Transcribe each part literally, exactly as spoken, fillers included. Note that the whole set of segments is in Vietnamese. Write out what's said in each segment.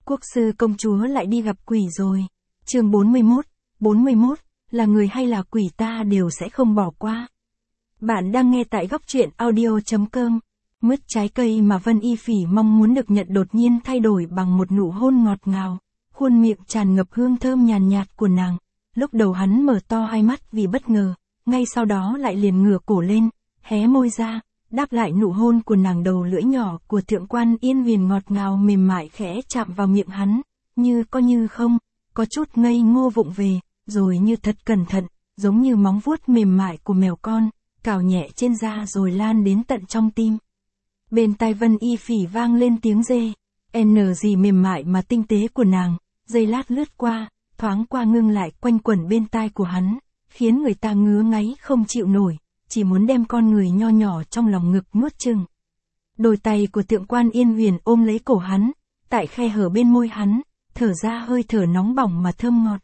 Quốc sư công chúa lại đi gặp quỷ rồi. Chương bốn mươi mốt, bốn mươi mốt, là người hay là quỷ ta đều sẽ không bỏ qua. Bạn đang nghe tại góc truyện audio chấm com. Mứt trái cây mà Vân Y Phỉ mong muốn được nhận đột nhiên thay đổi bằng một nụ hôn ngọt ngào, khuôn miệng tràn ngập hương thơm nhàn nhạt, nhạt của nàng. Lúc đầu hắn mở to hai mắt vì bất ngờ, ngay sau đó lại liền ngửa cổ lên, hé môi ra, đáp lại nụ hôn của nàng. Đầu lưỡi nhỏ của Thượng Quan Yên Huyền ngọt ngào mềm mại khẽ chạm vào miệng hắn, như có như không, có chút ngây ngô vụng về, rồi như thật cẩn thận, giống như móng vuốt mềm mại của mèo con, cào nhẹ trên da rồi lan đến tận trong tim. Bên tai Vân Y Phỉ vang lên tiếng rê, n gì mềm mại mà tinh tế của nàng, giây lát lướt qua, thoáng qua ngưng lại quanh quẩn bên tai của hắn, khiến người ta ngứa ngáy không chịu nổi, chỉ muốn đem con người nho nhỏ trong lòng ngực nuốt chừng. Đôi tay của Thượng Quan Yên Huyền ôm lấy cổ hắn, tại khe hở bên môi hắn, thở ra hơi thở nóng bỏng mà thơm ngọt.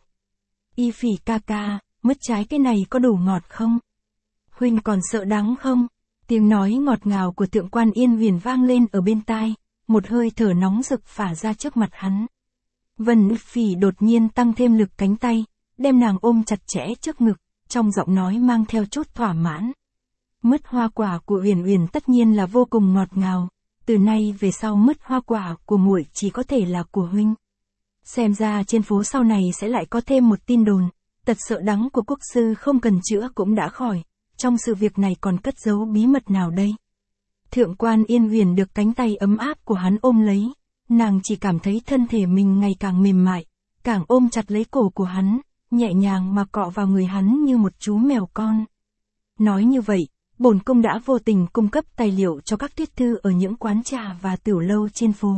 Y Phỉ ca ca, mứt trái cái này có đủ ngọt không? Huynh còn sợ đắng không? Tiếng nói ngọt ngào của Thượng Quan Yên Huyền vang lên ở bên tai, một hơi thở nóng rực phả ra trước mặt hắn. Vân Y Phỉ đột nhiên tăng thêm lực cánh tay, đem nàng ôm chặt chẽ trước ngực, trong giọng nói mang theo chút thỏa mãn. Mứt hoa quả của Uyển Uyển tất nhiên là vô cùng ngọt ngào, từ nay về sau mứt hoa quả của muội chỉ có thể là của huynh. Xem ra trên phố sau này sẽ lại có thêm một tin đồn, tật sợ đắng của quốc sư không cần chữa cũng đã khỏi, trong sự việc này còn cất giấu bí mật nào đây? Thượng Quan Yên Huyền được cánh tay ấm áp của hắn ôm lấy, nàng chỉ cảm thấy thân thể mình ngày càng mềm mại, càng ôm chặt lấy cổ của hắn, nhẹ nhàng mà cọ vào người hắn như một chú mèo con. Nói như vậy, bổn cung đã vô tình cung cấp tài liệu cho các thuyết thư ở những quán trà và tiểu lâu trên phố.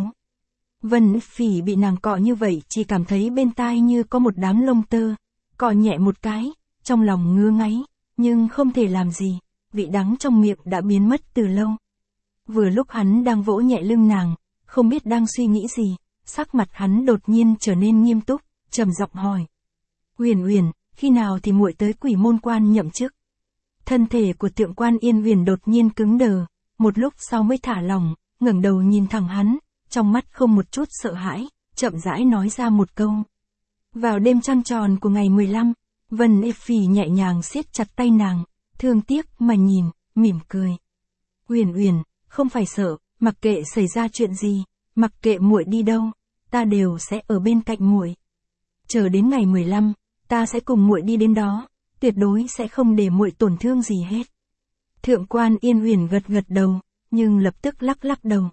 Vân Phỉ bị nàng cọ như vậy chỉ cảm thấy bên tai như có một đám lông tơ, cọ nhẹ một cái, trong lòng ngứa ngáy, nhưng không thể làm gì, vị đắng trong miệng đã biến mất từ lâu. Vừa lúc hắn đang vỗ nhẹ lưng nàng, không biết đang suy nghĩ gì, sắc mặt hắn đột nhiên trở nên nghiêm túc, trầm giọng hỏi. Uyển Uyển, khi nào thì muội tới Quỷ Môn Quan nhậm chức? Thân thể của Thượng Quan Yên Huyền đột nhiên cứng đờ, một lúc sau mới thả lỏng, ngẩng đầu nhìn thẳng hắn, trong mắt không một chút sợ hãi, chậm rãi nói ra một câu. Vào đêm trăng tròn của ngày mười lăm, Vân Y Phỉ nhẹ nhàng siết chặt tay nàng, thương tiếc mà nhìn, mỉm cười. Uyển Uyển, không phải sợ, mặc kệ xảy ra chuyện gì, mặc kệ muội đi đâu, ta đều sẽ ở bên cạnh muội. Chờ đến ngày mười lăm, ta sẽ cùng muội đi đến đó, tuyệt đối sẽ không để muội tổn thương gì hết. Thượng Quan Yên Huyền gật gật đầu, nhưng lập tức lắc lắc đầu.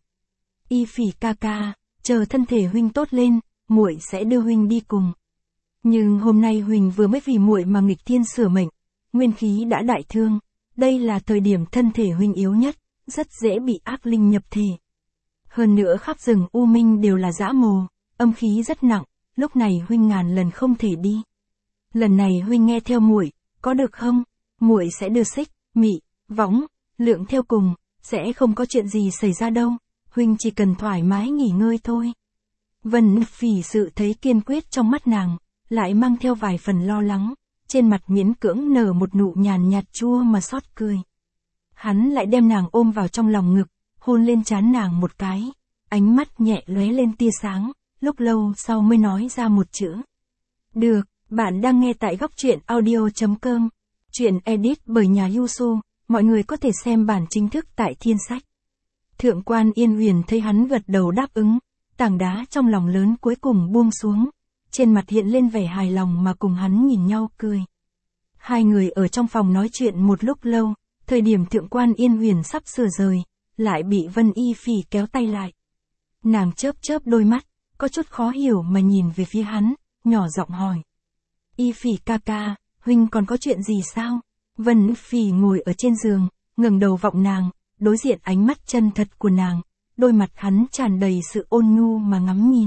Y Phỉ ca ca, chờ thân thể huynh tốt lên, muội sẽ đưa huynh đi cùng. Nhưng hôm nay huynh vừa mới vì muội mà nghịch thiên sửa mệnh, nguyên khí đã đại thương, đây là thời điểm thân thể huynh yếu nhất, rất dễ bị ác linh nhập thể. Hơn nữa khắp rừng U Minh đều là dã mồ, âm khí rất nặng, lúc này huynh ngàn lần không thể đi. Lần này huynh nghe theo muội, có được không? Muội sẽ đưa Xích, Mị, Võng, Lượng theo cùng, sẽ không có chuyện gì xảy ra đâu, huynh chỉ cần thoải mái nghỉ ngơi thôi. Vân Phỉ sự thấy kiên quyết trong mắt nàng, lại mang theo vài phần lo lắng, trên mặt miễn cưỡng nở một nụ nhàn nhạt chua mà xót cười. Hắn lại đem nàng ôm vào trong lòng ngực, hôn lên trán nàng một cái, ánh mắt nhẹ lóe lên tia sáng, lúc lâu sau mới nói ra một chữ. Được, bạn đang nghe tại góc truyện audio chấm com. Chuyện edit bởi nhà Yusu, mọi người có thể xem bản chính thức tại Thiên Sách. Thượng Quan Yên Huyền thấy hắn gật đầu đáp ứng, tảng đá trong lòng lớn cuối cùng buông xuống, trên mặt hiện lên vẻ hài lòng mà cùng hắn nhìn nhau cười. Hai người ở trong phòng nói chuyện một lúc lâu, thời điểm Thượng Quan Yên Huyền sắp sửa rời, lại bị Vân Y Phỉ kéo tay lại. Nàng chớp chớp đôi mắt, có chút khó hiểu mà nhìn về phía hắn, nhỏ giọng hỏi. Y Phỉ ca ca, huynh còn có chuyện gì sao? Vân Phỉ ngồi ở trên giường, ngẩng đầu vọng nàng, đối diện ánh mắt chân thật của nàng, đôi mặt hắn tràn đầy sự ôn nhu mà ngắm nhìn.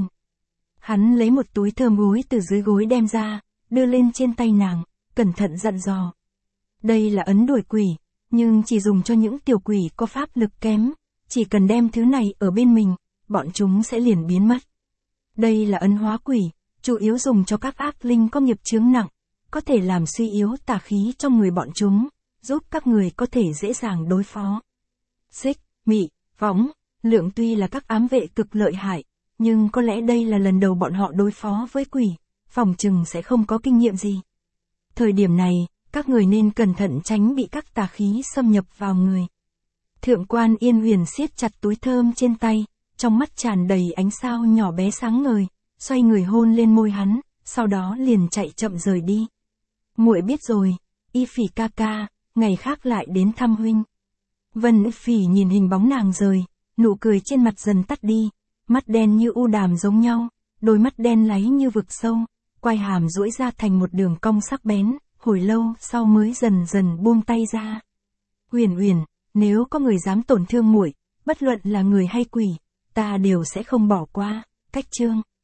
Hắn lấy một túi thơm gối từ dưới gối đem ra, đưa lên trên tay nàng, cẩn thận dặn dò. Đây là ấn đuổi quỷ, nhưng chỉ dùng cho những tiểu quỷ có pháp lực kém, chỉ cần đem thứ này ở bên mình, bọn chúng sẽ liền biến mất. Đây là ấn hóa quỷ, chủ yếu dùng cho các ác linh có nghiệp chướng nặng, có thể làm suy yếu tà khí trong người bọn chúng, giúp các người có thể dễ dàng đối phó. Xích, Mị, Võng, Lượng tuy là các ám vệ cực lợi hại, nhưng có lẽ đây là lần đầu bọn họ đối phó với quỷ, phòng chừng sẽ không có kinh nghiệm gì. Thời điểm này, các người nên cẩn thận tránh bị các tà khí xâm nhập vào người. Thượng quan Yên Huyền siết chặt túi thơm trên tay, trong mắt tràn đầy ánh sao nhỏ bé sáng ngời, xoay người hôn lên môi hắn, sau đó liền chạy chậm rời đi. Muội biết rồi, Y Phỉ ca ca, ngày khác lại đến thăm huynh. Vân Y Phỉ nhìn hình bóng nàng rời, nụ cười trên mặt dần tắt đi, mắt đen như u đàm giống nhau, đôi mắt đen láy như vực sâu, quai hàm duỗi ra thành một đường cong sắc bén, hồi lâu sau mới dần dần buông tay ra. Huyền Huyền, nếu có người dám tổn thương muội, bất luận là người hay quỷ, ta đều sẽ không bỏ qua. Cách chương